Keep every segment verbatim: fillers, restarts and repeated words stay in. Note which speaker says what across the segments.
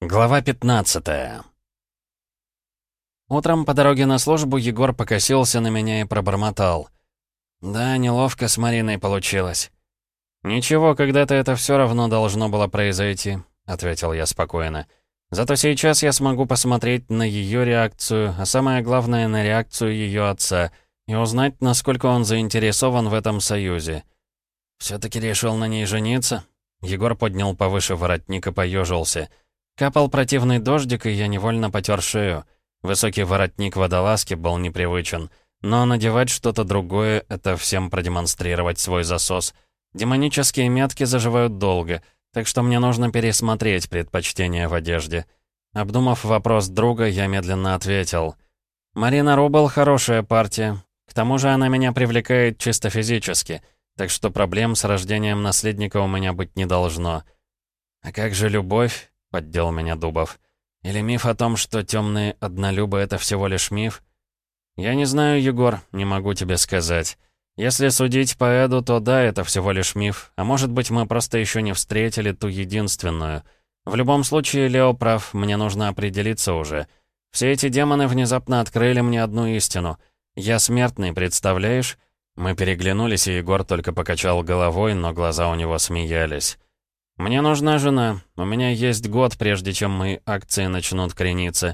Speaker 1: Глава пятнадцатая. Утром по дороге на службу Егор покосился на меня и пробормотал. «Да, неловко с Мариной получилось». «Ничего, когда-то это все равно должно было произойти», — ответил я спокойно. «Зато сейчас я смогу посмотреть на ее реакцию, а самое главное, на реакцию ее отца, и узнать, насколько он заинтересован в этом союзе». «Все-таки решил на ней жениться?» Егор поднял повыше воротник и поежился. Капал противный дождик, и я невольно потер шею. Высокий воротник водолазки был непривычен. Но надевать что-то другое — это всем продемонстрировать свой засос. Демонические метки заживают долго, так что мне нужно пересмотреть предпочтения в одежде. Обдумав вопрос друга, я медленно ответил. «Марина Рубл — хорошая партия. К тому же она меня привлекает чисто физически, так что проблем с рождением наследника у меня быть не должно». «А как же любовь?» — поддел меня Дубов. «Или миф о том, что темные однолюбы — это всего лишь миф?» «Я не знаю, Егор, не могу тебе сказать. Если судить по Эду, то да, это всего лишь миф. А может быть, мы просто еще не встретили ту единственную. В любом случае, Лео прав, мне нужно определиться уже. Все эти демоны внезапно открыли мне одну истину. Я смертный, представляешь?» Мы переглянулись, и Егор только покачал головой, но глаза у него смеялись. «Мне нужна жена. У меня есть год, прежде чем мои акции начнут крениться».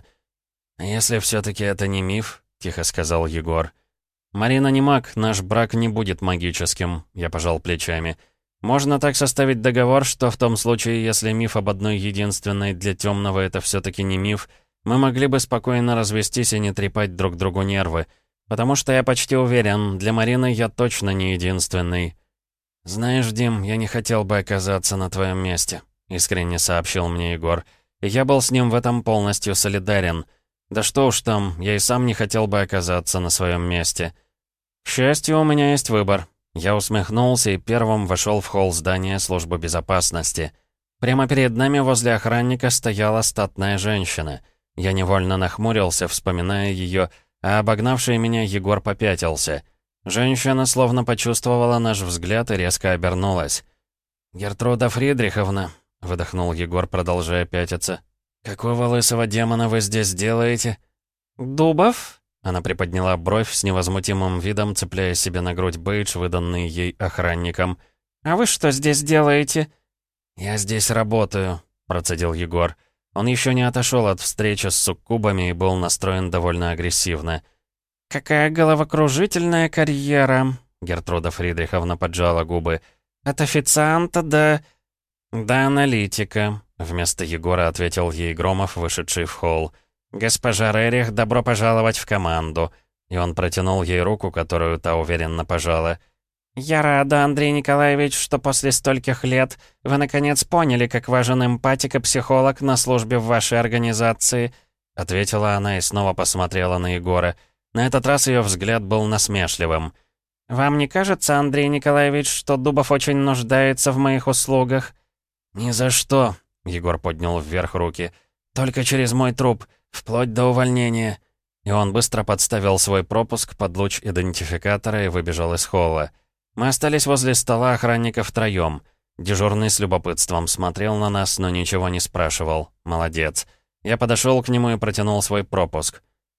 Speaker 1: «Если все-таки это не миф», — тихо сказал Егор. «Марина не маг, наш брак не будет магическим», — я пожал плечами. «Можно так составить договор, что в том случае, если миф об одной единственной для темного это все-таки не миф, мы могли бы спокойно развестись и не трепать друг другу нервы. Потому что я почти уверен, для Марины я точно не единственный». «Знаешь, Дим, я не хотел бы оказаться на твоем месте», — искренне сообщил мне Егор. И я был с ним в этом полностью солидарен. Да что уж там, я и сам не хотел бы оказаться на своем месте. К счастью, у меня есть выбор. Я усмехнулся и первым вошел в холл здания службы безопасности. Прямо перед нами возле охранника стояла статная женщина. Я невольно нахмурился, вспоминая ее, а обогнавший меня Егор попятился. Женщина словно почувствовала наш взгляд и резко обернулась. «Гертруда Фридриховна», — выдохнул Егор, продолжая пятиться. «Какого лысого демона вы здесь делаете?» «Дубов?» — она приподняла бровь с невозмутимым видом, цепляя себе на грудь бейдж, выданный ей охранником. «А вы что здесь делаете?» «Я здесь работаю», — процедил Егор. Он еще не отошел от встречи с суккубами и был настроен довольно агрессивно. «Какая головокружительная карьера!» Гертруда Фридриховна поджала губы. «От официанта до...» «До аналитика», — вместо Егора ответил ей Громов, вышедший в холл. «Госпожа Рерих, добро пожаловать в команду». И он протянул ей руку, которую та уверенно пожала. «Я рада, Андрей Николаевич, что после стольких лет вы наконец поняли, как важен эмпатик и психолог на службе в вашей организации», — ответила она и снова посмотрела на Егора. На этот раз ее взгляд был насмешливым. «Вам не кажется, Андрей Николаевич, что Дубов очень нуждается в моих услугах?» «Ни за что», — Егор поднял вверх руки. «Только через мой труп, вплоть до увольнения». И он быстро подставил свой пропуск под луч идентификатора и выбежал из холла. Мы остались возле стола охранника втроем. Дежурный с любопытством смотрел на нас, но ничего не спрашивал. Молодец. Я подошел к нему и протянул свой пропуск.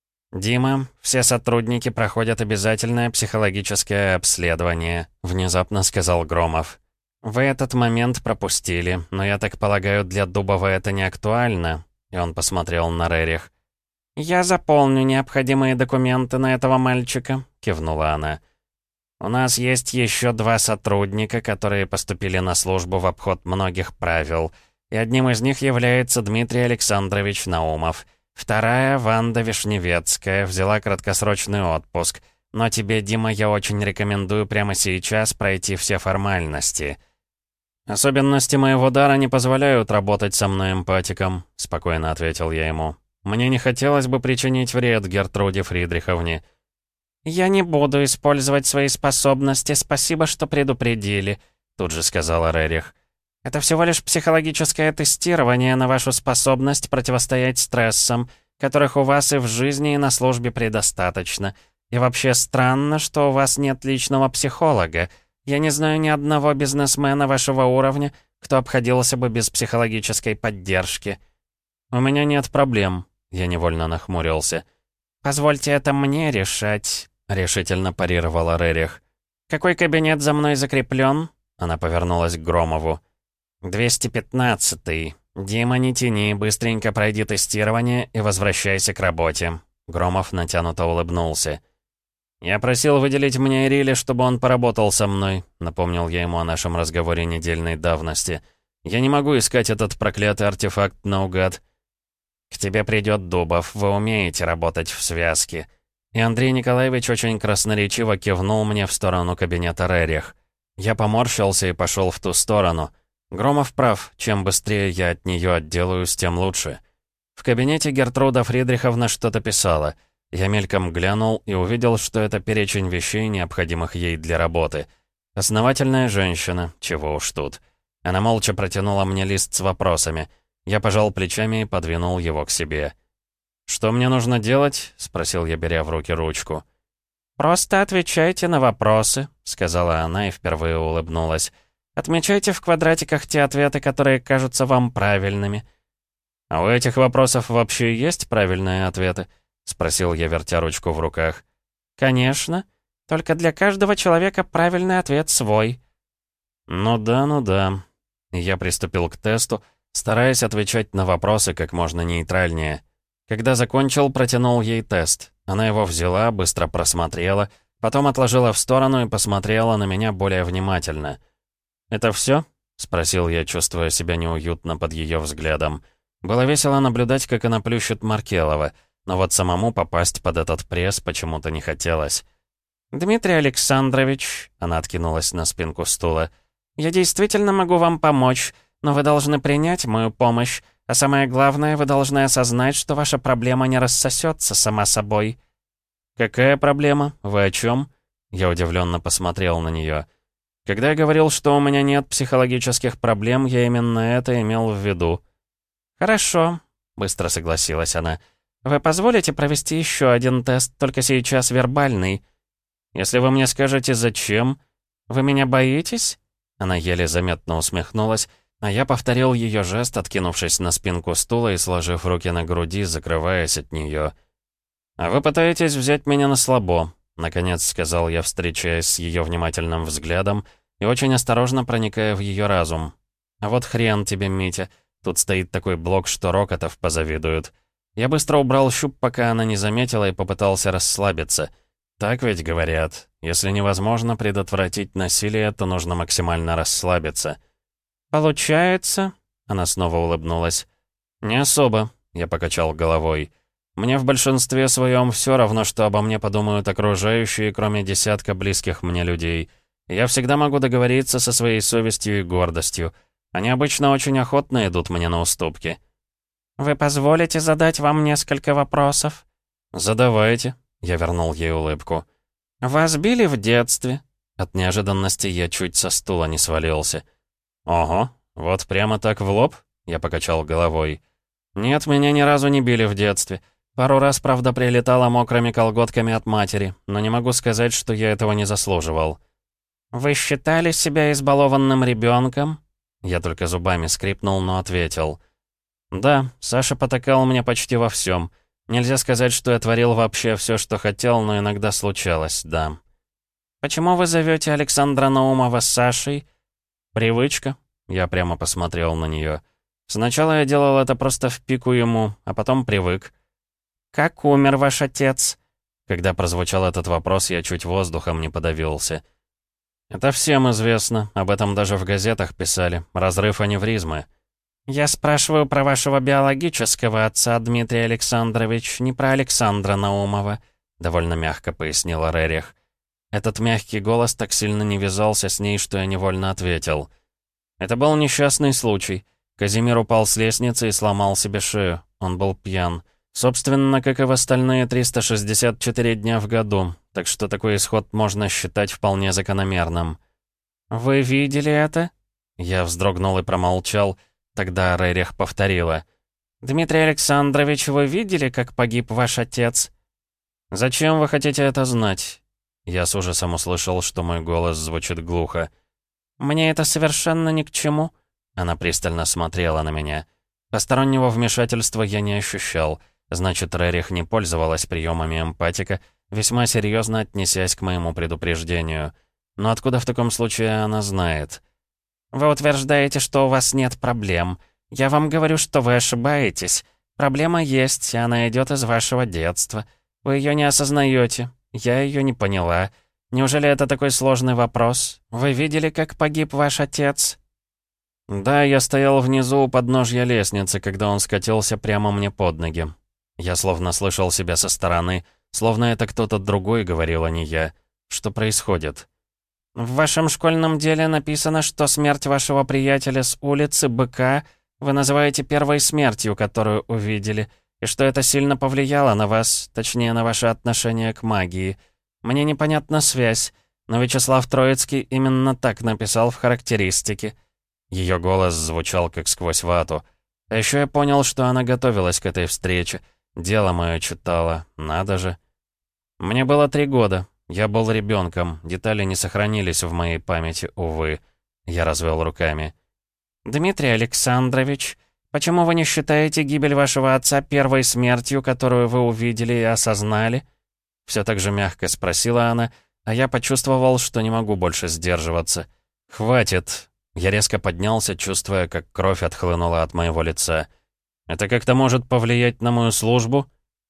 Speaker 1: «Дима, все сотрудники проходят обязательное психологическое обследование», — внезапно сказал Громов. «Вы этот момент пропустили, но я так полагаю, для Дубова это не актуально», — и он посмотрел на Рерих. «Я заполню необходимые документы на этого мальчика», — кивнула она. «У нас есть еще два сотрудника, которые поступили на службу в обход многих правил, и одним из них является Дмитрий Александрович Наумов. Вторая, Ванда Вишневецкая, взяла краткосрочный отпуск. Но тебе, Дима, я очень рекомендую прямо сейчас пройти все формальности». «Особенности моего дара не позволяют работать со мной эмпатиком», — спокойно ответил я ему. «Мне не хотелось бы причинить вред Гертруде Фридриховне». «Я не буду использовать свои способности, спасибо, что предупредили», — тут же сказала Рерих. «Это всего лишь психологическое тестирование на вашу способность противостоять стрессам, которых у вас и в жизни, и на службе предостаточно. И вообще странно, что у вас нет личного психолога. Я не знаю ни одного бизнесмена вашего уровня, кто обходился бы без психологической поддержки». «У меня нет проблем», — я невольно нахмурился.
Speaker 2: «Позвольте это мне решать», — решительно парировала Рерих. «Какой кабинет за мной закреплен?» Она повернулась к Громову. «двести пятнадцатый. Дима, не тяни, быстренько пройди тестирование и возвращайся к работе». Громов натянуто улыбнулся. «Я просил выделить мне Ириле, чтобы он поработал со мной», — напомнил я ему о нашем разговоре недельной давности. «Я не могу искать этот проклятый артефакт наугад». «К тебе придет Дубов, вы умеете работать в связке». И Андрей Николаевич очень красноречиво кивнул мне в сторону кабинета Рерих. Я поморщился и пошел в ту сторону. Громов прав, чем быстрее я от нее отделаюсь, тем лучше. В кабинете Гертруда Фридриховна что-то писала. Я мельком глянул и увидел, что это перечень вещей, необходимых ей для работы. Основательная женщина, чего уж тут. Она молча протянула мне лист с вопросами. Я пожал плечами и подвинул его к себе. «Что мне нужно делать?» — спросил я, беря в руки ручку. «Просто отвечайте на вопросы», — сказала она и впервые улыбнулась. «Отмечайте в квадратиках те ответы, которые кажутся вам правильными». «А у этих вопросов вообще есть правильные ответы?» — спросил я, вертя ручку в руках. «Конечно. Только для каждого человека правильный ответ свой». «Ну да, ну да». Я приступил к тесту, стараясь отвечать на вопросы как можно нейтральнее. Когда закончил, протянул ей тест. Она его взяла, быстро просмотрела, потом отложила в сторону и посмотрела на меня более внимательно. «Это все?» — спросил я, чувствуя себя неуютно под ее взглядом. Было весело наблюдать, как она плющит Маркелова, но вот самому попасть под этот пресс почему-то не хотелось. «Дмитрий Александрович», — она откинулась на спинку стула, — «я действительно могу вам помочь, но вы должны принять мою помощь, а самое главное, вы должны осознать, что ваша проблема не рассосется сама собой». «Какая проблема? Вы о чем?» Я удивленно посмотрел на нее. Когда я говорил, что у меня нет психологических проблем, я именно это имел в виду. «Хорошо», — быстро согласилась она. «Вы позволите провести еще один тест, только сейчас вербальный?» «Если вы мне скажете, зачем?» «Вы меня боитесь?» Она еле заметно усмехнулась, а я повторил ее жест, откинувшись на спинку стула и сложив руки на груди, закрываясь от нее. «А вы пытаетесь взять меня на слабо», — наконец сказал я, встречаясь с ее внимательным взглядом и очень осторожно проникая в ее разум. «А вот хрен тебе, Митя, тут стоит такой блок, что Рокотов позавидуют». Я быстро убрал щуп, пока она не заметила, и попытался расслабиться. Так ведь говорят, если невозможно предотвратить насилие, то нужно максимально расслабиться. «Получается?» — она снова улыбнулась. «Не особо», — я покачал головой. «Мне в большинстве своем все равно, что обо мне подумают окружающие, кроме десятка близких мне людей. Я всегда могу договориться со своей совестью и гордостью. Они обычно очень охотно идут мне на уступки». «Вы позволите задать вам несколько вопросов?» «Задавайте», — я вернул ей улыбку. «Вас били в детстве?» От неожиданности я чуть со стула не свалился. «Ого, вот прямо так в лоб?» — я покачал головой. «Нет, меня ни разу не били в детстве. Пару раз, правда, прилетала мокрыми колготками от матери, но не могу сказать, что я этого не заслуживал». «Вы считали себя избалованным ребенком?» Я только зубами скрипнул, но ответил. «Да, Саша потакал мне почти во всем. Нельзя сказать, что я творил вообще все, что хотел, но иногда случалось, да». «Почему вы зовете Александра Наумова Сашей?» «Привычка», — я прямо посмотрел на нее. «Сначала я делал это просто в пику ему, а потом привык». «Как умер ваш отец?» Когда прозвучал этот вопрос, я чуть воздухом не подавился. «Это всем известно, об этом даже в газетах писали. Разрыв аневризмы». «Я спрашиваю про вашего биологического отца, Дмитрий Александрович, не про Александра Наумова», — довольно мягко пояснила Рерих. Этот мягкий голос так сильно не вязался с ней, что я невольно ответил. «Это был несчастный случай. Казимир упал с лестницы и сломал себе шею. Он был пьян. Собственно, как и в остальные триста шестьдесят четыре дня в году, так что такой исход можно считать вполне закономерным». «Вы видели это?» Я вздрогнул и промолчал. Тогда Рерих повторила. «Дмитрий Александрович, вы видели, как погиб ваш отец?» «Зачем вы хотите это знать?» Я с ужасом услышал, что мой голос звучит глухо. «Мне это совершенно ни к чему». Она пристально смотрела на меня.
Speaker 1: Постороннего вмешательства я не ощущал, значит, Рерих не пользовалась приемами эмпатика, весьма серьезно отнесясь к моему предупреждению. Но откуда в таком случае она знает? «Вы утверждаете, что у вас нет проблем. Я вам говорю, что вы ошибаетесь. Проблема есть, и она идет из вашего детства. Вы ее не осознаете. Я ее не поняла. Неужели это такой сложный вопрос? Вы видели, как погиб ваш отец?» «Да, я стоял внизу у подножья лестницы, когда он скатился прямо мне под ноги. Я словно слышал себя со стороны, словно это кто-то другой говорил, а не я. Что происходит?» «В вашем школьном деле написано, что смерть вашего приятеля с улицы Быка вы называете первой смертью, которую увидели, и что это сильно повлияло на вас, точнее, на ваше отношение к магии. Мне непонятна связь, но Вячеслав Троицкий именно так написал в характеристике». Ее голос звучал как сквозь вату. А еще я понял, что она готовилась к этой встрече. Дело мое читала, надо же. Мне было три года. Я был ребенком, детали не сохранились в моей памяти, увы. Я развел руками. «Дмитрий Александрович, почему вы не считаете гибель вашего отца первой смертью, которую вы увидели и осознали?» Все так же мягко спросила она, а я почувствовал, что не могу больше сдерживаться. «Хватит!» Я резко поднялся, чувствуя, как кровь отхлынула от моего лица. «Это как-то может повлиять на мою службу?»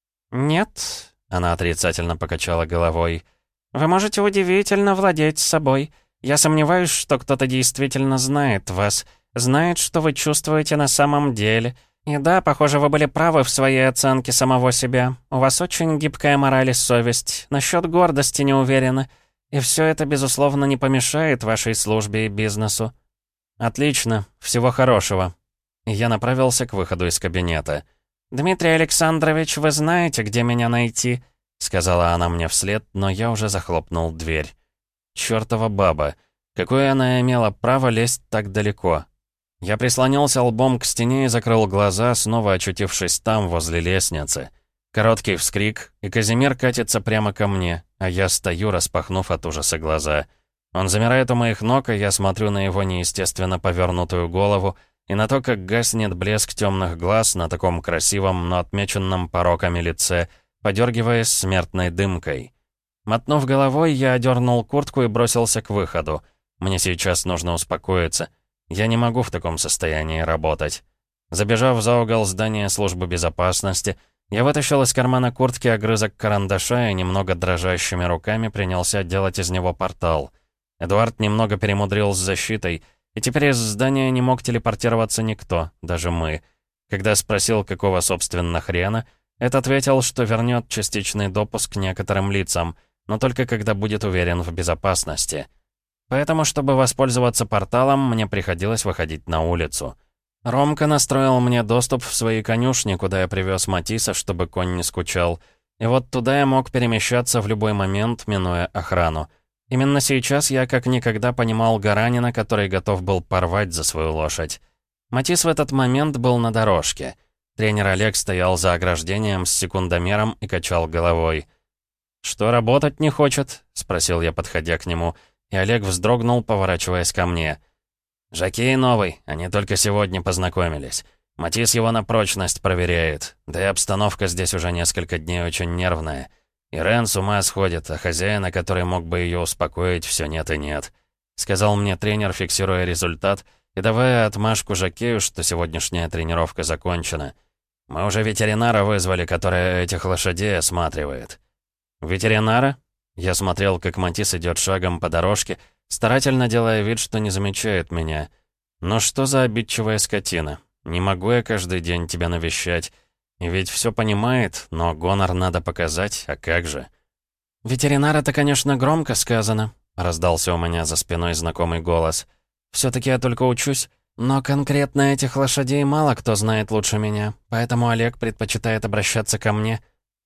Speaker 1: «Нет», — она отрицательно покачала головой. «Вы можете удивительно владеть собой. Я сомневаюсь, что кто-то действительно знает вас, знает, что вы чувствуете на самом деле. И да, похоже, вы были правы в своей оценке самого себя. У вас очень гибкая мораль и совесть. Насчет гордости не уверена. И все это, безусловно, не помешает вашей службе и бизнесу». «Отлично. Всего хорошего». И я направился к выходу из кабинета. «Дмитрий Александрович, вы знаете, где меня найти?» — сказала она мне вслед, но я уже захлопнул дверь. Чёртова баба. Какое она имела право лезть так далеко? Я прислонился лбом к стене и закрыл глаза, снова очутившись там, возле лестницы. Короткий вскрик, и Казимир катится прямо ко мне, а я стою, распахнув от ужаса глаза. Он замирает у моих ног, и я смотрю на его неестественно повернутую голову и на то, как гаснет блеск темных глаз на таком красивом, но отмеченном пороками лице, подергиваясь смертной дымкой. Мотнув головой, я одернул куртку и бросился к выходу. Мне сейчас нужно успокоиться. Я не могу в таком состоянии работать. Забежав за угол здания службы безопасности, я вытащил из кармана куртки огрызок карандаша и немного дрожащими руками принялся делать из него портал. Эдуард немного перемудрил с защитой, и теперь из здания не мог телепортироваться никто, даже мы. Когда спросил, какого собственно хрена, Эд ответил, что вернет частичный допуск некоторым лицам, но только когда будет уверен в безопасности. Поэтому, чтобы воспользоваться порталом, мне приходилось выходить на улицу. Ромка настроил мне доступ в свои конюшни, куда я привез Матиса, чтобы конь не скучал. И вот туда я мог перемещаться в любой момент, минуя охрану. Именно сейчас я как никогда понимал Гаранина, который готов был порвать за свою лошадь. Матис в этот момент был на дорожке. Тренер Олег стоял за ограждением с секундомером и качал головой. «Что, работать не хочет?» — спросил я, подходя к нему, и Олег вздрогнул, поворачиваясь ко мне. «Жокей новый, они только сегодня познакомились. Матис его на прочность проверяет, да и обстановка здесь уже несколько дней очень нервная. Ирен с ума сходит, а хозяина, который мог бы ее успокоить, все нет и нет», — сказал мне тренер, фиксируя результат и давая отмашку Жокею, что сегодняшняя тренировка закончена. «Мы уже ветеринара вызвали, который этих лошадей осматривает». «Ветеринара?» Я смотрел, как Матис идет шагом по дорожке, старательно делая вид, что не замечает меня. «Но что за обидчивая скотина? Не могу я каждый день тебя навещать. И ведь все понимает, но гонор надо показать, а как же?» «Ветеринар — это, конечно, громко сказано», — раздался у меня за спиной знакомый голос. «Все-таки я только учусь, но конкретно этих лошадей мало кто знает лучше меня, поэтому Олег предпочитает обращаться ко мне».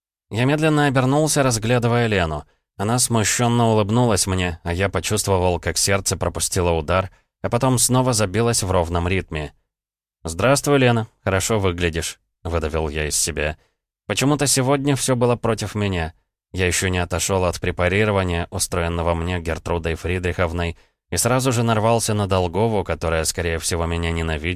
Speaker 1: Я медленно обернулся, разглядывая Лену. Она смущенно улыбнулась мне, а я почувствовал, как сердце пропустило удар, а потом снова забилось в ровном ритме. «Здравствуй, Лена, хорошо выглядишь», — выдавил я из себя. Почему-то сегодня все было против меня. Я еще не отошел от препарирования, устроенного мне Гертрудой Фридриховной, и сразу же нарвался на Долгову, которая, скорее всего, меня ненавидит,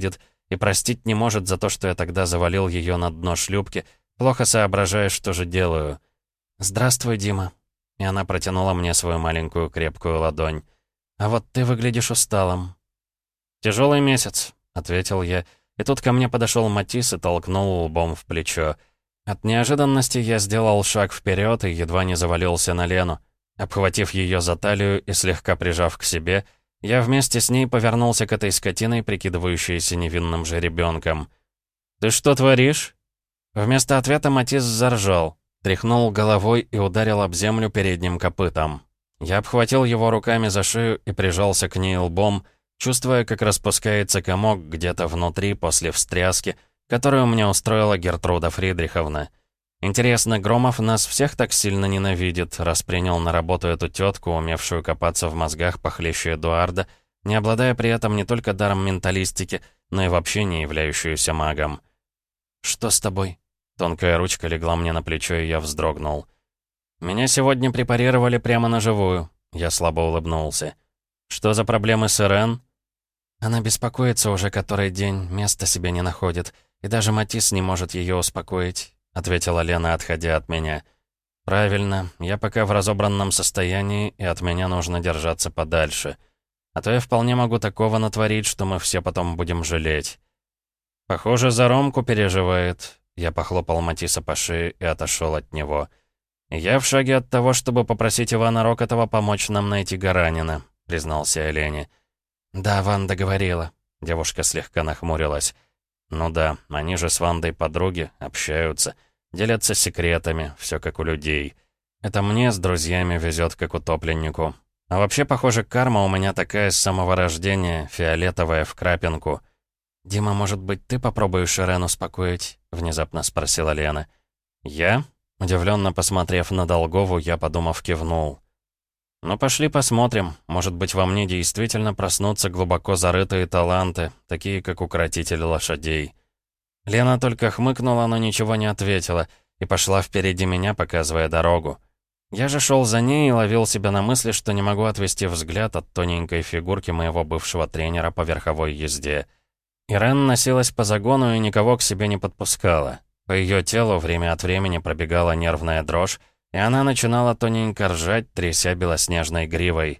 Speaker 1: и простить не может за то, что я тогда завалил ее на дно шлюпки, плохо соображая, что же делаю. «Здравствуй, Дима». И она протянула мне свою маленькую крепкую ладонь. «А вот ты выглядишь усталым». «Тяжелый месяц», — ответил я, и тут ко мне подошел Матис и толкнул лбом в плечо. От неожиданности я сделал шаг вперед и едва не завалился на Лену. Обхватив ее за талию и слегка прижав к себе, я вместе с ней повернулся к этой скотиной, прикидывающейся невинным же ребенком. «Ты что творишь?» Вместо ответа Матис заржал, тряхнул головой и ударил об землю передним копытом. Я обхватил его руками за шею и прижался к ней лбом, чувствуя, как распускается комок где-то внутри после встряски, которую мне устроила Гертруда Фридриховна. Интересно, Громов нас всех так сильно ненавидит, раз принял на работу эту тетку, умевшую копаться в мозгах похлеще Эдуарда, не обладая при этом не только даром менталистики, но и вообще не являющуюся магом. «Что с тобой?» Тонкая ручка легла мне на плечо, и я вздрогнул. «Меня сегодня препарировали прямо на живую», — я слабо улыбнулся. «Что за проблемы с Ирен?» «Она беспокоится уже который день, места себе не находит, и даже Матис не может ее успокоить», — ответила Лена, отходя от меня. «Правильно, я пока в разобранном состоянии, и от меня нужно держаться подальше. А то я вполне могу такого натворить, что мы все потом будем жалеть». «Похоже, за Ромку переживает», — я похлопал Матиса по шее и отошел от него. «Я в шаге от того, чтобы попросить Ивана Рокотова помочь нам найти Гаранина», — признался я Лене. «Да, Ванда говорила». Девушка слегка нахмурилась. «Ну да, они же с Вандой подруги, общаются, делятся секретами, все как у людей. Это мне с друзьями везет, как утопленнику. А вообще, похоже, карма у меня такая с самого рождения, фиолетовая в крапинку». «Дима, может быть, ты попробуешь Ирен успокоить?» — внезапно спросила Лена. «Я?» Удивленно посмотрев на Долгову, я, подумав, кивнул. «Ну, пошли посмотрим. Может быть, во мне действительно проснутся глубоко зарытые таланты, такие как укротитель лошадей». Лена только хмыкнула, но ничего не ответила, и пошла впереди меня, показывая дорогу. Я же шел за ней и ловил себя на мысли, что не могу отвести взгляд от тоненькой фигурки моего бывшего тренера по верховой езде. Ирен носилась по загону и никого к себе не подпускала. По ее телу время от времени пробегала нервная дрожь, и она начинала тоненько ржать, тряся белоснежной гривой.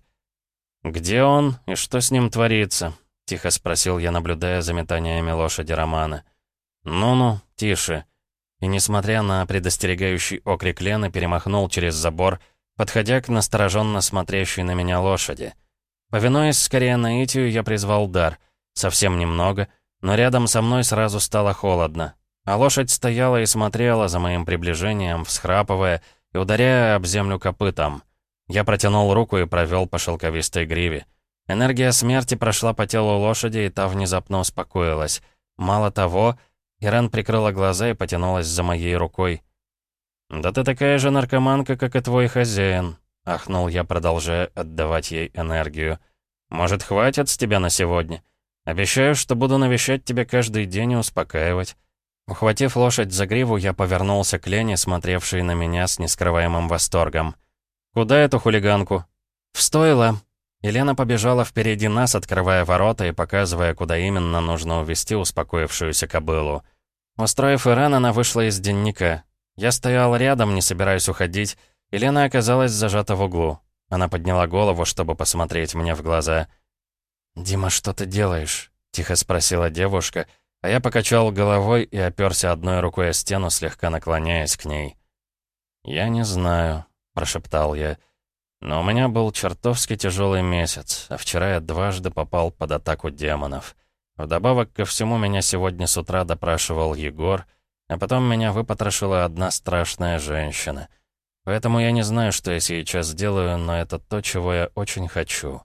Speaker 1: «Где он и что с ним творится?» — тихо спросил я, наблюдая за метаниями лошади Романа. «Ну-ну, тише». И, несмотря на предостерегающий окрик Лены, перемахнул через забор, подходя к настороженно смотрящей на меня лошади. Повинуясь скорее наитию, я призвал дар. Совсем немного, но рядом со мной сразу стало холодно. А лошадь стояла и смотрела за моим приближением, всхрапывая и ударяя об землю копытом. Я протянул руку и провел по шелковистой гриве. Энергия смерти прошла по телу лошади, и та внезапно успокоилась. Мало того, Ирен прикрыла глаза и потянулась за моей рукой. «Да ты такая же наркоманка, как и твой хозяин», — ахнул я, продолжая отдавать ей энергию. «Может, хватит с тебя на сегодня? Обещаю, что буду навещать тебя каждый день и успокаивать». Ухватив лошадь за гриву, я повернулся к Лене, смотревшей на меня с нескрываемым восторгом. «Куда эту хулиганку?» «В стойло». Елена побежала впереди нас, открывая ворота и показывая, куда именно нужно увести успокоившуюся кобылу. Устроив Ирен, она вышла из денника. Я стоял рядом, не собираясь уходить, и Лена оказалась зажата в углу. Она подняла голову, чтобы посмотреть мне в глаза. «Дима, что ты делаешь?» — тихо спросила девушка, а я покачал головой и оперся одной рукой о стену, слегка наклоняясь к ней. «Я не знаю», — прошептал я, — «но у меня был чертовски тяжелый месяц, а вчера я дважды попал под атаку демонов. Вдобавок ко всему меня сегодня с утра допрашивал Егор, а потом меня выпотрошила одна страшная женщина. Поэтому я не знаю, что я сейчас делаю, но это то, чего я очень хочу».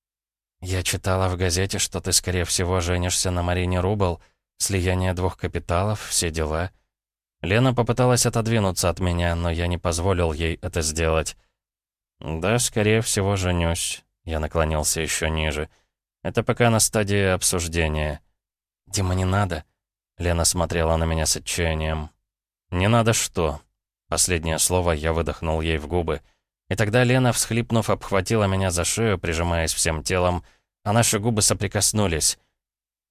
Speaker 1: «Я читала в газете, что ты, скорее всего, женишься на Марине Рубл. Слияние двух капиталов, все дела». Лена попыталась отодвинуться от меня, но я не позволил ей это сделать. «Да, скорее всего, женюсь». Я наклонился еще ниже. «Это пока на стадии обсуждения». «Дима, не надо». Лена смотрела на меня с отчаянием. «Не надо что?» Последнее слово я выдохнул ей в губы. И тогда Лена, всхлипнув, обхватила меня за шею, прижимаясь всем телом, а наши губы соприкоснулись.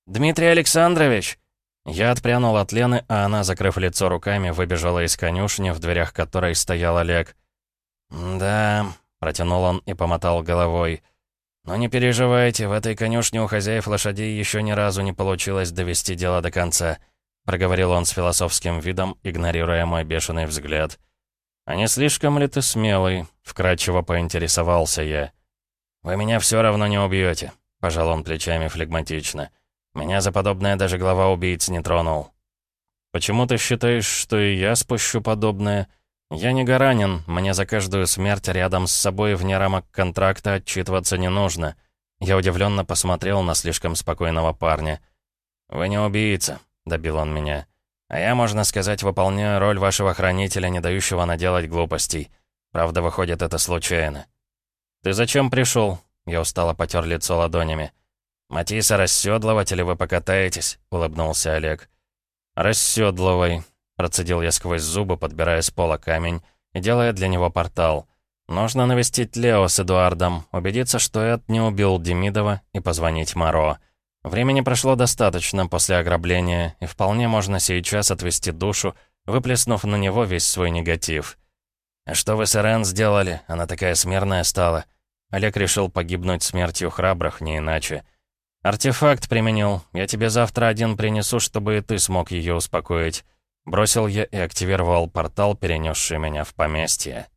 Speaker 1: «Дмитрий Александрович!» Я отпрянул от Лены, а она, закрыв лицо руками, выбежала из конюшни, в дверях которой стоял Олег. «Да», — протянул он и помотал головой. «Но не переживайте, в этой конюшне у хозяев лошадей еще ни разу не получилось довести дело до конца», — проговорил он с философским видом, игнорируя мой бешеный взгляд. «А не слишком ли ты смелый?» — вкратчиво поинтересовался я. «Вы меня все равно не убьете», — пожал он плечами флегматично. «Меня за подобное даже глава убийц не тронул». «Почему ты считаешь, что и я спущу подобное? Я не гаранин, мне за каждую смерть рядом с собой вне рамок контракта отчитываться не нужно». Я удивленно посмотрел на слишком спокойного парня. «Вы не убийца», — добил он меня. «А я, можно сказать, выполняю роль вашего хранителя, не дающего наделать глупостей. Правда, выходит, это случайно». «Ты зачем пришел?» Я устало потер лицо ладонями. «Матиса расседлывать или вы покатаетесь?» — улыбнулся Олег. «Расседлывай», — процедил я сквозь зубы, подбирая с пола камень и делая для него портал. «Нужно навестить Лео с Эдуардом, убедиться, что Эд не убил Демидова, и позвонить Моро. Времени прошло достаточно после ограбления, и вполне можно сейчас отвести душу, выплеснув на него весь свой негатив». «А что вы с Ирен сделали? Она такая смирная стала». Олег решил погибнуть смертью храбрых, не иначе. «Артефакт применил. Я тебе завтра один принесу, чтобы и ты смог ее успокоить». Бросил я и активировал портал, перенесший меня в поместье.